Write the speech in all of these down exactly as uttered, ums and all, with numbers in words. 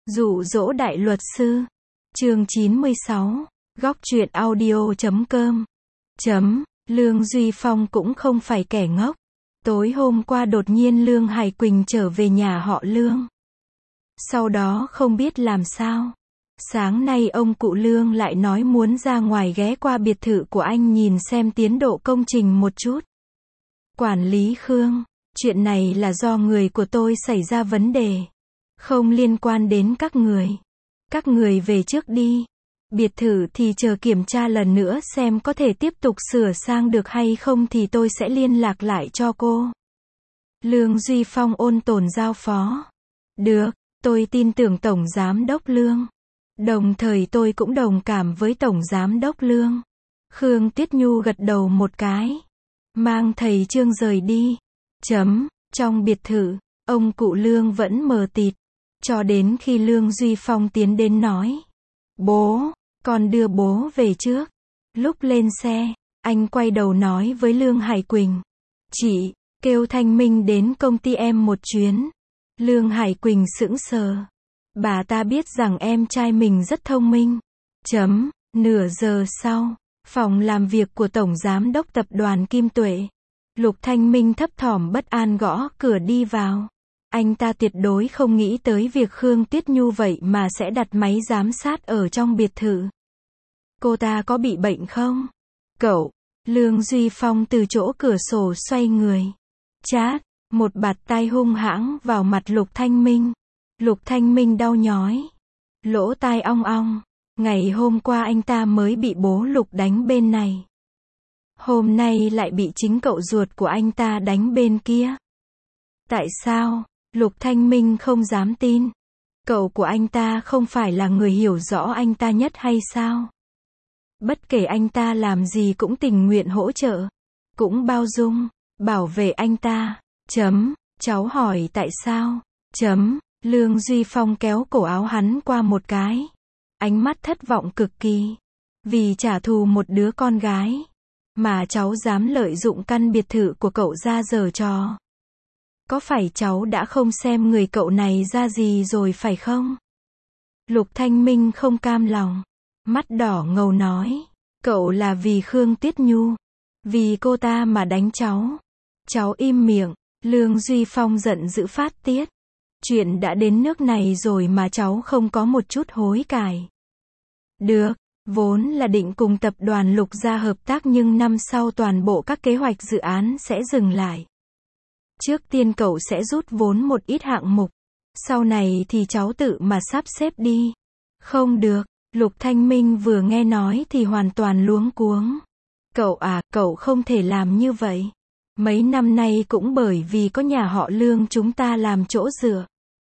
Dụ dỗ đại luật sư. Chương chín mươi sáu. Góc truyện audio chấm com. Chấm. Lương Duy Phong cũng không phải kẻ ngốc. Tối hôm qua đột nhiên Lương Hải Quỳnh trở về nhà họ Lương. Sau đó không biết làm sao. Sáng nay ông cụ Lương lại nói muốn ra ngoài ghé qua biệt thự của anh nhìn xem tiến độ công trình một chút. Quản lý Khương, chuyện này là do người của tôi xảy ra vấn đề. Không liên quan đến các người. Các người về trước đi. Biệt thự thì chờ kiểm tra lần nữa xem có thể tiếp tục sửa sang được hay không thì tôi sẽ liên lạc lại cho cô. Lương Duy Phong ôn tồn giao phó. Được, tôi tin tưởng Tổng Giám đốc Lương. Đồng thời tôi cũng đồng cảm với Tổng Giám đốc Lương. Khương Tiết Nhu gật đầu một cái. Mang thầy Trương rời đi. Chấm. Trong biệt thự, ông cụ Lương vẫn mờ tịt. Cho đến khi Lương Duy Phong tiến đến nói. Bố, con đưa bố về trước. Lúc lên xe, anh quay đầu nói với Lương Hải Quỳnh. Chị, kêu Thanh Minh đến công ty em một chuyến. Lương Hải Quỳnh sững sờ. Bà ta biết rằng em trai mình rất thông minh. Chấm. Nửa giờ sau, phòng làm việc của Tổng Giám đốc Tập đoàn Kim Tuệ. Lục Thanh Minh thấp thỏm bất an gõ cửa đi vào. Anh ta tuyệt đối không nghĩ tới việc Khương Tiết Nhu vậy mà sẽ đặt máy giám sát ở trong biệt thự. Cô ta có bị bệnh không? Cậu. Lương Duy Phong từ chỗ cửa sổ xoay người. Chát. Một bạt tai hung hãng vào mặt Lục Thanh Minh. Lục Thanh Minh đau nhói. Lỗ tai ong ong. Ngày hôm qua anh ta mới bị bố Lục đánh bên này. Hôm nay lại bị chính cậu ruột của anh ta đánh bên kia. Tại sao? Lục Thanh Minh không dám tin. Cậu của anh ta không phải là người hiểu rõ anh ta nhất hay sao? Bất kể anh ta làm gì cũng tình nguyện hỗ trợ. Cũng bao dung, bảo vệ anh ta. Chấm. Cháu hỏi tại sao? Chấm. Lương Duy Phong kéo cổ áo hắn qua một cái. Ánh mắt thất vọng cực kỳ. Vì trả thù một đứa con gái. Mà cháu dám lợi dụng căn biệt thự của cậu ra giở trò. Có phải cháu đã không xem người cậu này ra gì rồi phải không? Lục Thanh Minh không cam lòng. Mắt đỏ ngầu nói. Cậu là vì Khương Tiết Nhu. Vì cô ta mà đánh cháu. Cháu im miệng. Lương Duy Phong giận dữ phát tiết. Chuyện đã đến nước này rồi mà cháu không có một chút hối cải. Được, vốn là định cùng tập đoàn Lục gia hợp tác nhưng năm sau toàn bộ các kế hoạch dự án sẽ dừng lại. Trước tiên cậu sẽ rút vốn một ít hạng mục. Sau này thì cháu tự mà sắp xếp đi. Không được, Lục Thanh Minh vừa nghe nói thì hoàn toàn luống cuống. Cậu à, cậu không thể làm như vậy. Mấy năm nay cũng bởi vì có nhà họ Lương chúng ta làm chỗ dựa.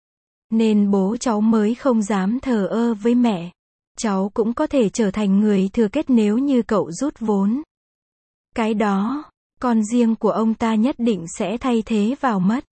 Nên bố cháu mới không dám thờ ơ với mẹ. Cháu cũng có thể trở thành người thừa kết nếu như cậu rút vốn. Cái đó, con riêng của ông ta nhất định sẽ thay thế vào mất.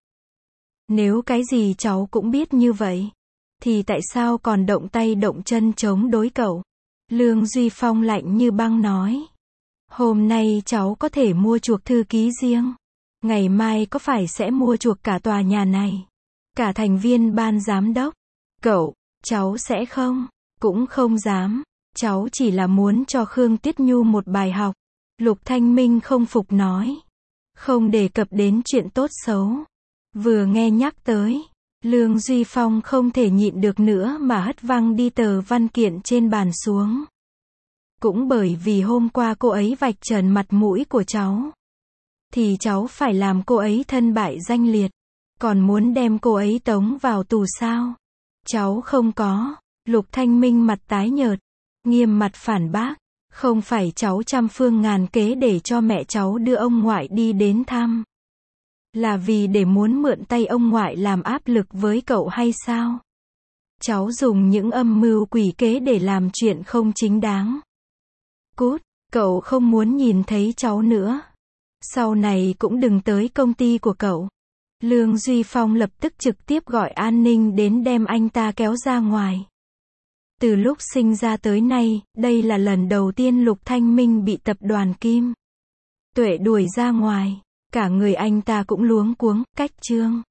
Nếu cái gì cháu cũng biết như vậy, thì tại sao còn động tay động chân chống đối cậu? Lương Duy Phong lạnh như băng nói. Hôm nay cháu có thể mua chuộc thư ký riêng. Ngày mai có phải sẽ mua chuộc cả tòa nhà này? Cả thành viên ban giám đốc. Cậu, cháu sẽ không, cũng không dám. Cháu chỉ là muốn cho Khương Tiết Nhu một bài học. Lục Thanh Minh không phục nói. Không đề cập đến chuyện tốt xấu. Vừa nghe nhắc tới, Lương Duy Phong không thể nhịn được nữa mà hất văng đi tờ văn kiện trên bàn xuống. Cũng bởi vì hôm qua cô ấy vạch trần mặt mũi của cháu. Thì cháu phải làm cô ấy thân bại danh liệt. Còn muốn đem cô ấy tống vào tù sao? Cháu không có. Lục Thanh Minh mặt tái nhợt. Nghiêm mặt phản bác. Không phải cháu trăm phương ngàn kế để cho mẹ cháu đưa ông ngoại đi đến thăm. Là vì để muốn mượn tay ông ngoại làm áp lực với cậu hay sao? Cháu dùng những âm mưu quỷ kế để làm chuyện không chính đáng. Cút, cậu không muốn nhìn thấy cháu nữa. Sau này cũng đừng tới công ty của cậu. Lương Duy Phong lập tức trực tiếp gọi an ninh đến đem anh ta kéo ra ngoài. Từ lúc sinh ra tới nay, đây là lần đầu tiên Lục Thanh Minh bị tập đoàn Kim Tuệ đuổi ra ngoài. Cả người anh ta cũng luống cuống, cách chương.